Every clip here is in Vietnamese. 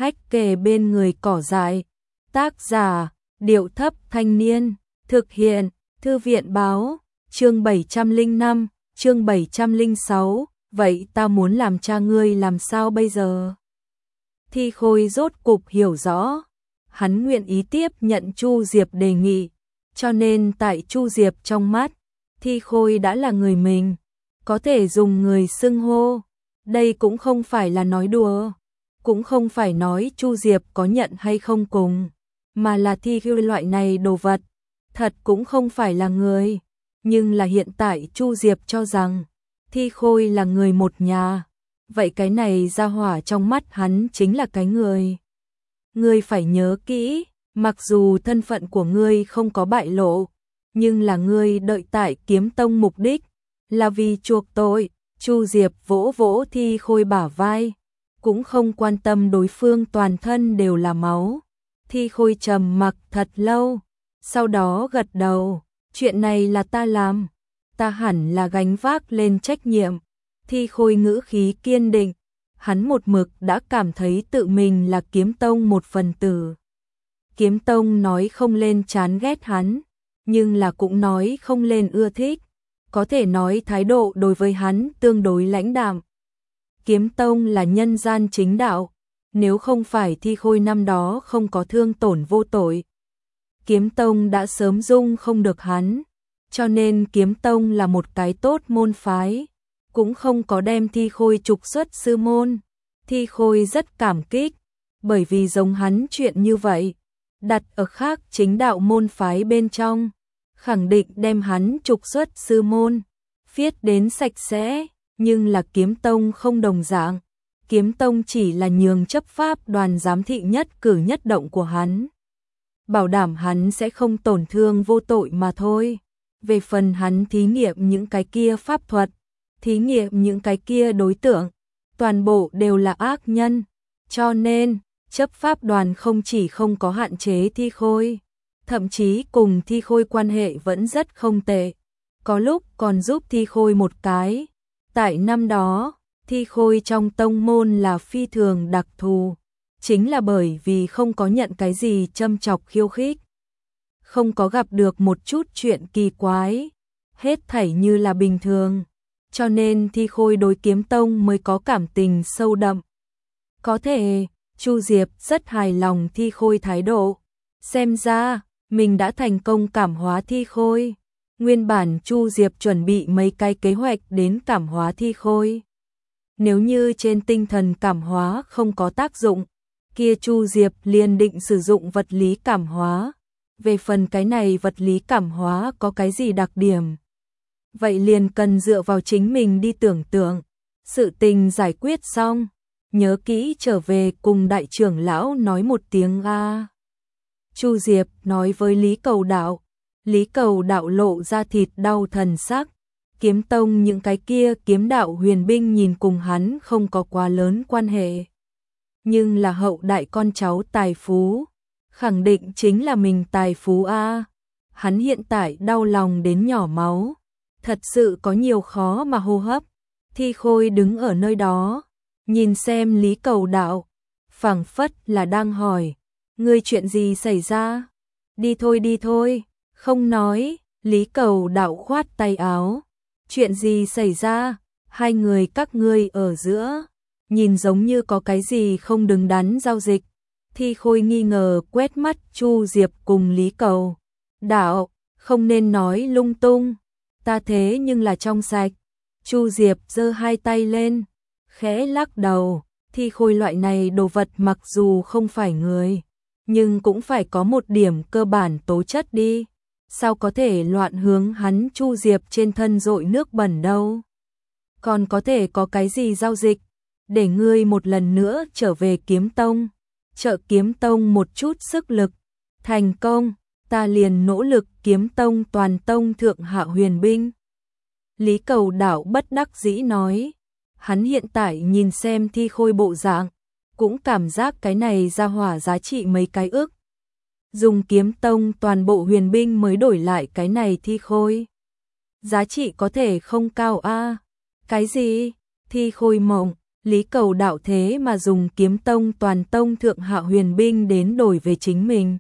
hách kề bên người cỏ dại. Tác giả, Điệu Thấp Thanh Niên. Thực hiện, Thư viện báo. Chương 705, chương 706. Vậy ta muốn làm cha ngươi làm sao bây giờ? Thi Khôi rốt cục hiểu rõ. Hắn nguyện ý tiếp nhận Chu Diệp đề nghị. Cho nên tại Chu Diệp trong mắt, Thi Khôi đã là người mình. Có thể dùng người xưng hô. Đây cũng không phải là nói đùa. Cũng không phải nói Chu Diệp có nhận hay không cùng. Mà là Thi Khôi loại này đồ vật. Thật cũng không phải là người. Nhưng là hiện tại Chu Diệp cho rằng Thi Khôi là người một nhà. Vậy cái này ra hỏa trong mắt hắn chính là cái người. Ngươi phải nhớ kỹ, mặc dù thân phận của ngươi không có bại lộ, nhưng là ngươi đợi tại Kiếm Tông mục đích là vì chuộc tội. Chu Diệp vỗ vỗ Thi Khôi bả vai, cũng không quan tâm đối phương toàn thân đều là máu. Thi Khôi trầm mặc thật lâu, sau đó gật đầu, chuyện này là ta làm, ta hẳn là gánh vác lên trách nhiệm. Thi Khôi ngữ khí kiên định, hắn một mực đã cảm thấy tự mình là Kiếm Tông một phần tử. Kiếm Tông nói không lên chán ghét hắn, nhưng là cũng nói không lên ưa thích, có thể nói thái độ đối với hắn tương đối lãnh đạm. Kiếm Tông là nhân gian chính đạo, nếu không phải Thi Khôi năm đó không có thương tổn vô tội, Kiếm Tông đã sớm dung không được hắn, cho nên Kiếm Tông là một cái tốt môn phái, cũng không có đem Thi Khôi trục xuất sư môn. Thi Khôi rất cảm kích, bởi vì giống hắn chuyện như vậy, đặt ở khác chính đạo môn phái bên trong, khẳng định đem hắn trục xuất sư môn, viết đến sạch sẽ, nhưng là Kiếm Tông không đồng dạng. Kiếm Tông chỉ là nhường chấp pháp đoàn giám thị nhất cử nhất động của hắn, bảo đảm hắn sẽ không tổn thương vô tội mà thôi. Về phần hắn thí nghiệm những cái kia pháp thuật, thí nghiệm những cái kia đối tượng, toàn bộ đều là ác nhân, cho nên chấp pháp đoàn không chỉ không có hạn chế Thi Khôi, thậm chí cùng Thi Khôi quan hệ vẫn rất không tệ, có lúc còn giúp Thi Khôi một cái. Tại năm đó, Thi Khôi trong tông môn là phi thường đặc thù, chính là bởi vì không có nhận cái gì châm chọc khiêu khích, không có gặp được một chút chuyện kỳ quái, hết thảy như là bình thường, cho nên Thi Khôi đối Kiếm Tông mới có cảm tình sâu đậm. Có thể, Chu Diệp rất hài lòng Thi Khôi thái độ, xem ra mình đã thành công cảm hóa Thi Khôi. Nguyên bản Chu Diệp chuẩn bị mấy cái kế hoạch đến cảm hóa Thi Khôi. Nếu như trên tinh thần cảm hóa không có tác dụng, kia Chu Diệp liền định sử dụng vật lý cảm hóa. Về phần cái này vật lý cảm hóa có cái gì đặc điểm, vậy liền cần dựa vào chính mình đi tưởng tượng. Sự tình giải quyết xong, nhớ kỹ trở về cùng đại trưởng lão nói một tiếng a. Chu Diệp nói với Lý Cầu Đạo. Lý Cầu Đạo lộ ra thịt đau thần sắc. Kiếm Tông những cái kia kiếm đạo huyền binh nhìn cùng hắn không có quá lớn quan hệ, nhưng là hậu đại con cháu tài phú, khẳng định chính là mình tài phú a. Hắn hiện tại đau lòng đến nhỏ máu, thật sự có nhiều khó mà hô hấp. Thi Khôi đứng ở nơi đó, nhìn xem Lý Cầu Đạo, phảng phất là đang hỏi, ngươi chuyện gì xảy ra? Đi thôi, không nói. Lý Cầu Đạo khoát tay áo, chuyện gì xảy ra? Hai người các ngươi ở giữa, nhìn giống như có cái gì không đứng đắn giao dịch. Thi Khôi nghi ngờ quét mắt Chu Diệp cùng Lý Cầu Đạo, không nên nói lung tung, ta thế nhưng là trong sạch. Chu Diệp giơ hai tay lên, khẽ lắc đầu, Thi Khôi loại này đồ vật mặc dù không phải người, nhưng cũng phải có một điểm cơ bản tố chất đi, sao có thể loạn hướng hắn Chu Diệp trên thân dội nước bẩn đâu. Còn có thể có cái gì giao dịch, để ngươi một lần nữa trở về Kiếm Tông, trợ Kiếm Tông một chút sức lực, thành công, ta liền nỗ lực Kiếm Tông toàn tông thượng hạ huyền binh. Lý Cầu Đạo bất đắc dĩ nói, hắn hiện tại nhìn xem Thi Khôi bộ dạng, cũng cảm giác cái này ra hỏa giá trị mấy cái ức. Dùng Kiếm Tông toàn bộ huyền binh mới đổi lại cái này Thi Khôi, giá trị có thể không cao a. Cái gì? Thi Khôi mộng, Lý Cầu Đạo thế mà dùng Kiếm Tông toàn tông thượng hạ huyền binh đến đổi về chính mình.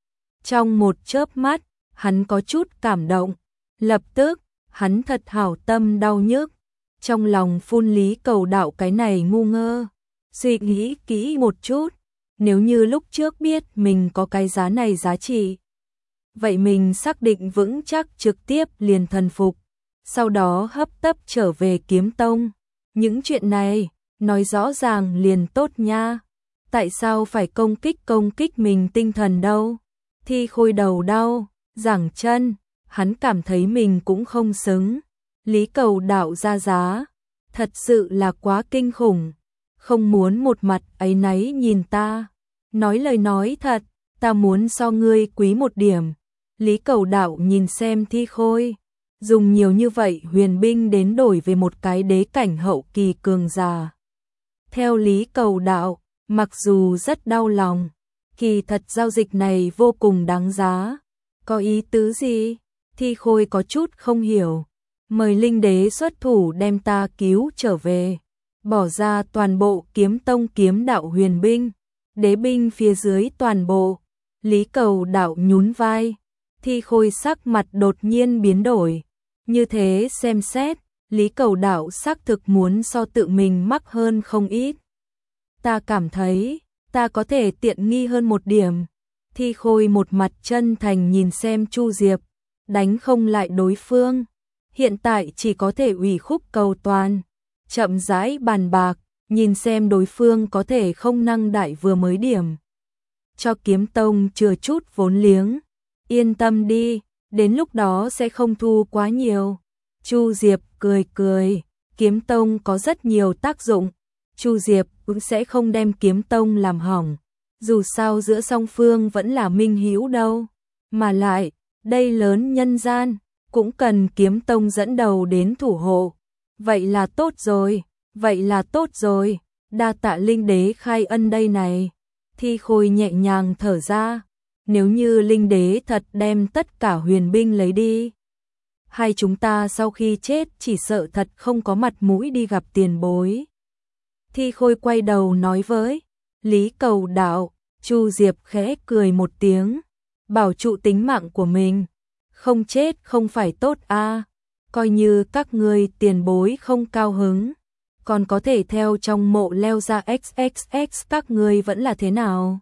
Trong một chớp mắt, hắn có chút cảm động, lập tức, hắn thật hảo tâm đau nhức, trong lòng phun Lý Cầu Đạo cái này ngu ngơ. Suy nghĩ kỹ một chút, nếu như lúc trước biết mình có cái giá này giá trị, vậy mình xác định vững chắc trực tiếp liền thần phục, sau đó hấp tấp trở về Kiếm Tông. Những chuyện này, nói rõ ràng liền tốt nha. Tại sao phải công kích mình tinh thần đâu? Thi Khôi đầu đau, giảng chân, hắn cảm thấy mình cũng không xứng. Lý Cầu Đạo ra giá, thật sự là quá kinh khủng, không muốn một mặt áy náy nhìn ta. Nói lời nói thật, ta muốn so ngươi quý một điểm. Lý Cầu Đạo nhìn xem Thi Khôi, dùng nhiều như vậy huyền binh đến đổi về một cái đế cảnh hậu kỳ cường giả. Theo Lý Cầu Đạo, mặc dù rất đau lòng, kỳ thật giao dịch này vô cùng đáng giá. Có ý tứ gì? Thi Khôi có chút không hiểu. Mời Linh Đế xuất thủ đem ta cứu trở về, bỏ ra toàn bộ Kiếm Tông kiếm đạo huyền binh, đế binh phía dưới toàn bộ. Lý Cầu Đạo nhún vai, Thi Khôi sắc mặt đột nhiên biến đổi. Như thế xem xét, Lý Cầu Đạo xác thực muốn so tự mình mắc hơn không ít. Ta cảm thấy, ta có thể tiện nghi hơn một điểm. Thi Khôi một mặt chân thành nhìn xem Chu Diệp, đánh không lại đối phương. Hiện tại chỉ có thể ủy khúc cầu toàn, chậm rãi bàn bạc, nhìn xem đối phương có thể không năng đại vừa mới điểm. Cho Kiếm Tông chừa chút vốn liếng, yên tâm đi, đến lúc đó sẽ không thu quá nhiều. Chu Diệp cười cười, Kiếm Tông có rất nhiều tác dụng, Chu Diệp cũng sẽ không đem Kiếm Tông làm hỏng, dù sao giữa song phương vẫn là minh hữu đâu. Mà lại, đây lớn nhân gian, cũng cần Kiếm Tông dẫn đầu đến thủ hộ. Vậy là tốt rồi, vậy là tốt rồi, đa tạ Linh Đế khai ân đây này. Thi Khôi nhẹ nhàng thở ra, nếu như Linh Đế thật đem tất cả huyền binh lấy đi, hai chúng ta sau khi chết chỉ sợ thật không có mặt mũi đi gặp tiền bối. Thi Khôi quay đầu nói với Lý Cầu Đạo. Chu Diệp khẽ cười một tiếng, bảo trụ tính mạng của mình, không chết không phải tốt a. Coi như các ngươi tiền bối không cao hứng, còn có thể theo trong mộ leo ra XXX, các ngươi vẫn là thế nào?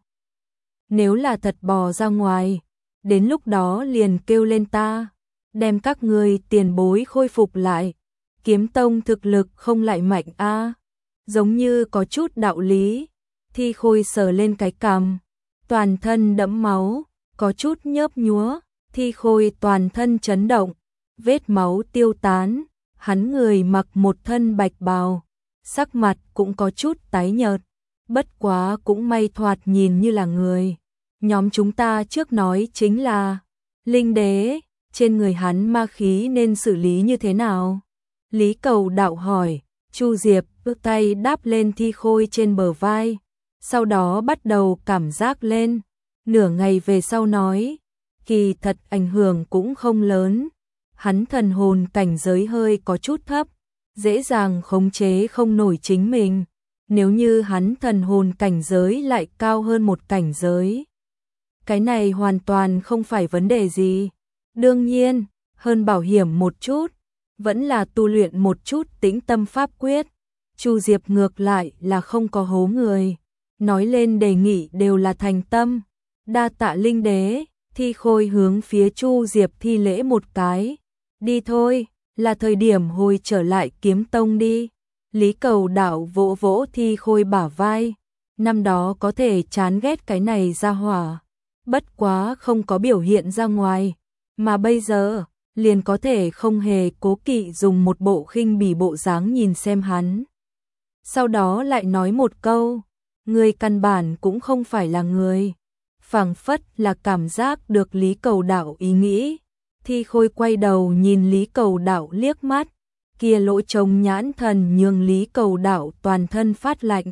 Nếu là thật bò ra ngoài, đến lúc đó liền kêu lên ta, đem các ngươi tiền bối khôi phục lại. Kiếm Tông thực lực không lại mạnh a. Giống như có chút đạo lý. Thi Khôi sờ lên cái cằm, toàn thân đẫm máu, có chút nhớp nhúa. Thi Khôi toàn thân chấn động, vết máu tiêu tán, hắn người mặc một thân bạch bào, sắc mặt cũng có chút tái nhợt, bất quá cũng may thoạt nhìn như là người. Nhóm chúng ta trước nói chính là Linh Đế, trên người hắn ma khí nên xử lý như thế nào? Lý Cầu Đạo hỏi. Chu Diệp bước tay đáp lên Thi Khôi trên bờ vai, sau đó bắt đầu cảm giác lên, nửa ngày về sau nói, kỳ thật ảnh hưởng cũng không lớn, hắn thần hồn cảnh giới hơi có chút thấp, dễ dàng khống chế không nổi chính mình, nếu như hắn thần hồn cảnh giới lại cao hơn một cảnh giới, cái này hoàn toàn không phải vấn đề gì. Đương nhiên, hơn bảo hiểm một chút, vẫn là tu luyện một chút tĩnh tâm pháp quyết. Chu Diệp ngược lại là không có hố người, nói lên đề nghị đều là thành tâm. Đa tạ Linh Đế. Thi Khôi hướng phía Chu Diệp thi lễ một cái. Đi thôi, là thời điểm hồi trở lại Kiếm Tông đi. Lý Cầu Đạo vỗ vỗ Thi Khôi bả vai. Năm đó có thể chán ghét cái này ra hỏa, bất quá không có biểu hiện ra ngoài, mà bây giờ liền có thể không hề cố kỵ dùng một bộ khinh bỉ bộ dáng nhìn xem hắn. Sau đó lại nói một câu, người căn bản cũng không phải là người. Phảng phất là cảm giác được Lý Cầu Đạo ý nghĩ. Thi Khôi quay đầu nhìn Lý Cầu Đạo liếc mắt, kia lỗ trống nhãn thần nhường Lý Cầu Đạo toàn thân phát lạnh.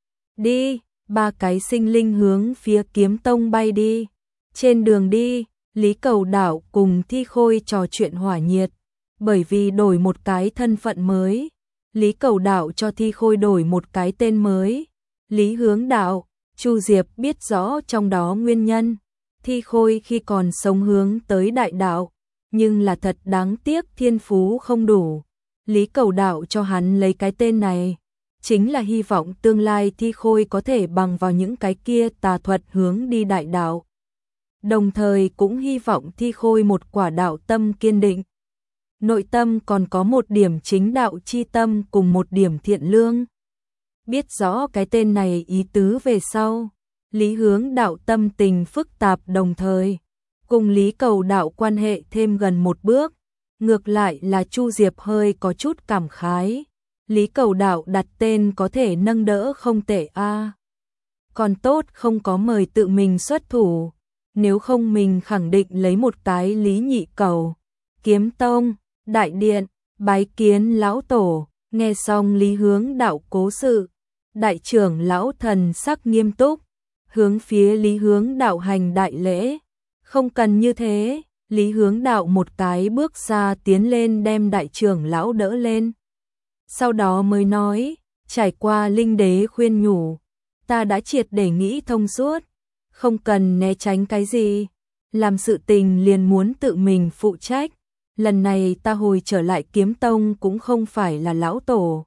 Đi, ba cái sinh linh hướng phía Kiếm Tông bay đi. Trên đường đi, Lý Cầu Đạo cùng Thi Khôi trò chuyện hỏa nhiệt, bởi vì đổi một cái thân phận mới. Lý Cầu Đạo cho Thi Khôi đổi một cái tên mới, Lý Hướng Đạo. Chu Diệp biết rõ trong đó nguyên nhân. Thi Khôi khi còn sống hướng tới đại đạo, nhưng là thật đáng tiếc thiên phú không đủ. Lý Cầu Đạo cho hắn lấy cái tên này, chính là hy vọng tương lai Thi Khôi có thể bằng vào những cái kia tà thuật hướng đi đại đạo. Đồng thời cũng hy vọng Thi Khôi một quả đạo tâm kiên định. Nội tâm còn có một điểm chính đạo chi tâm cùng một điểm thiện lương. Biết rõ cái tên này ý tứ về sau, Lý Hướng Đạo tâm tình phức tạp, đồng thời cùng Lý Cầu Đạo quan hệ thêm gần một bước. Ngược lại là Chu Diệp hơi có chút cảm khái. Lý Cầu Đạo đặt tên có thể nâng đỡ không tệ a. Còn tốt không có mời tự mình xuất thủ, nếu không mình khẳng định lấy một cái Lý Nhị Cầu. Kiếm Tông, đại điện, bái kiến lão tổ. Nghe xong Lý Hướng Đạo cố sự, đại trưởng lão thần sắc nghiêm túc, hướng phía Lý Hướng Đạo hành đại lễ. Không cần như thế. Lý Hướng Đạo một cái bước ra tiến lên đem đại trưởng lão đỡ lên. Sau đó mới nói, trải qua Linh Đế khuyên nhủ, ta đã triệt để nghĩ thông suốt, không cần né tránh cái gì, làm sự tình liền muốn tự mình phụ trách. Lần này ta hồi trở lại Kiếm Tông cũng không phải là lão tổ.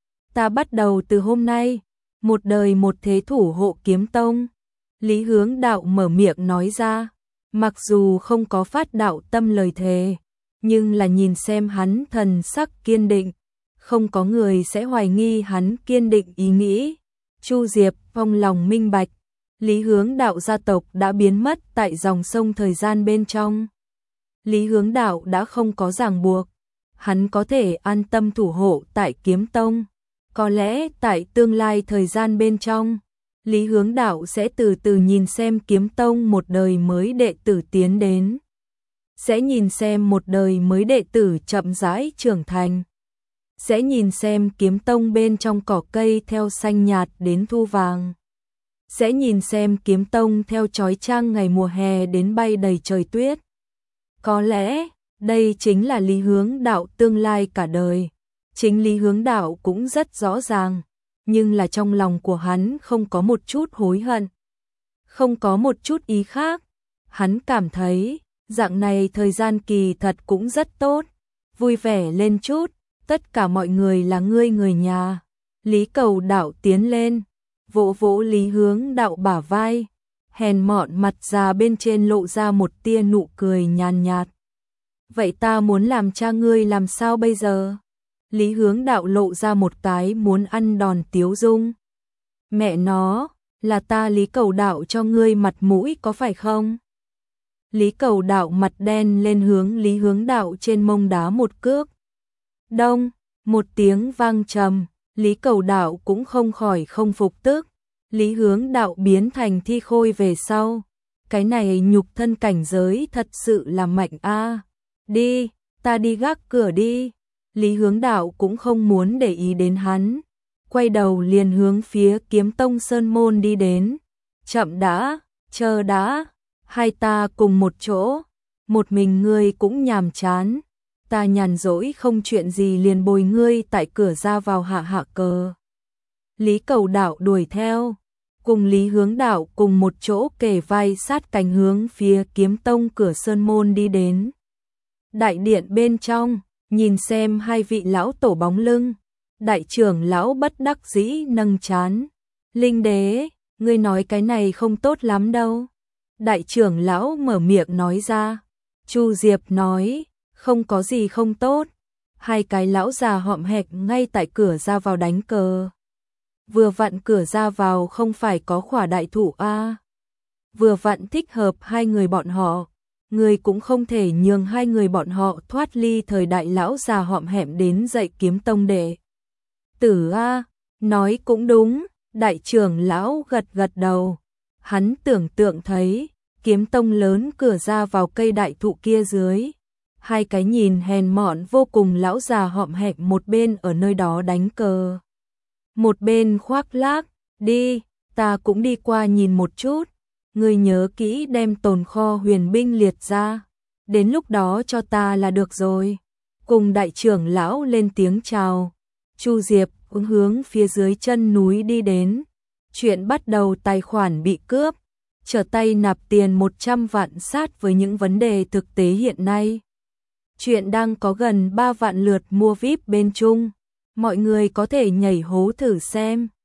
Ta bắt đầu từ hôm nay, một đời một thế thủ hộ Kiếm Tông. Lý Hướng Đạo mở miệng nói ra. Mặc dù không có phát đạo tâm lời thề, nhưng là nhìn xem hắn thần sắc kiên định, không có người sẽ hoài nghi hắn kiên định ý nghĩ. Chu Diệp trong lòng minh bạch, Lý Hướng Đạo gia tộc đã biến mất tại dòng sông thời gian bên trong. Lý Hướng Đạo đã không có ràng buộc, hắn có thể an tâm thủ hộ tại Kiếm Tông. Có lẽ tại tương lai thời gian bên trong, Lý Hướng Đạo sẽ từ từ nhìn xem Kiếm Tông một đời mới đệ tử tiến đến. Sẽ nhìn xem một đời mới đệ tử chậm rãi trưởng thành. Sẽ nhìn xem Kiếm Tông bên trong cỏ cây theo xanh nhạt đến thu vàng. Sẽ nhìn xem Kiếm Tông theo chói chang ngày mùa hè đến bay đầy trời tuyết. Có lẽ, đây chính là Lý Hướng Đạo tương lai cả đời. Chính Lý Hướng Đạo cũng rất rõ ràng. Nhưng là trong lòng của hắn không có một chút hối hận, không có một chút ý khác. Hắn cảm thấy, dạng này thời gian kỳ thật cũng rất tốt, vui vẻ lên chút, tất cả mọi người là ngươi người nhà. Lý Cầu Đạo tiến lên, vỗ vỗ Lý Hướng Đạo bả vai, hèn mọn mặt già bên trên lộ ra một tia nụ cười nhàn nhạt. Vậy ta muốn làm cha ngươi làm sao bây giờ? Lý Hướng Đạo lộ ra một cái muốn ăn đòn tiếu dung. Mẹ nó, là ta Lý Cầu Đạo cho ngươi mặt mũi có phải không? Lý Cầu Đạo mặt đen lên hướng Lý Hướng Đạo trên mông đá một cước. Đông, một tiếng vang trầm, Lý Cầu Đạo cũng không khỏi không phục tức. Lý Hướng Đạo biến thành Thi Khôi về sau, cái này nhục thân cảnh giới thật sự là mạnh a. Đi, ta đi gác cửa đi. Lý Hướng Đạo cũng không muốn để ý đến hắn, quay đầu liền hướng phía Kiếm Tông Sơn Môn đi đến. Chậm đã, chờ đã, hai ta cùng một chỗ, một mình ngươi cũng nhàm chán, ta nhàn rỗi không chuyện gì liền bồi ngươi tại cửa ra vào hạ hạ cờ. Lý Cầu Đạo đuổi theo, cùng Lý Hướng Đạo cùng một chỗ kề vai sát cánh hướng phía Kiếm Tông cửa Sơn Môn đi đến. Đại điện bên trong, nhìn xem hai vị lão tổ bóng lưng, đại trưởng lão bất đắc dĩ nâng trán. Linh Đế, ngươi nói cái này không tốt lắm đâu. Đại trưởng lão mở miệng nói ra. Chu Diệp nói, không có gì không tốt. Hai cái lão già hõm hẹc ngay tại cửa ra vào đánh cờ. Vừa vặn cửa ra vào không phải có khỏa đại thụ a. Vừa vặn thích hợp hai người bọn họ. Người cũng không thể nhường hai người bọn họ thoát ly thời đại lão già hõm hẹm đến dạy Kiếm Tông đệ tử a. Nói cũng đúng, đại trưởng lão gật gật đầu. Hắn tưởng tượng thấy Kiếm Tông lớn cửa ra vào cây đại thụ kia dưới, hai cái nhìn hèn mọn vô cùng lão già hõm hẹm một bên ở nơi đó đánh cờ, một bên khoác lác. Đi, ta cũng đi qua nhìn một chút. Ngươi nhớ kỹ đem tồn kho huyền binh liệt ra, đến lúc đó cho ta là được rồi. Cùng đại trưởng lão lên tiếng chào, Chu Diệp hướng phía dưới chân núi đi đến. Chuyện bắt đầu tài khoản bị cướp, trở tay nạp tiền 100 vạn sát với những vấn đề thực tế hiện nay. Chuyện đang có gần 3 vạn lượt mua VIP bên Trung. Mọi người có thể nhảy hố thử xem.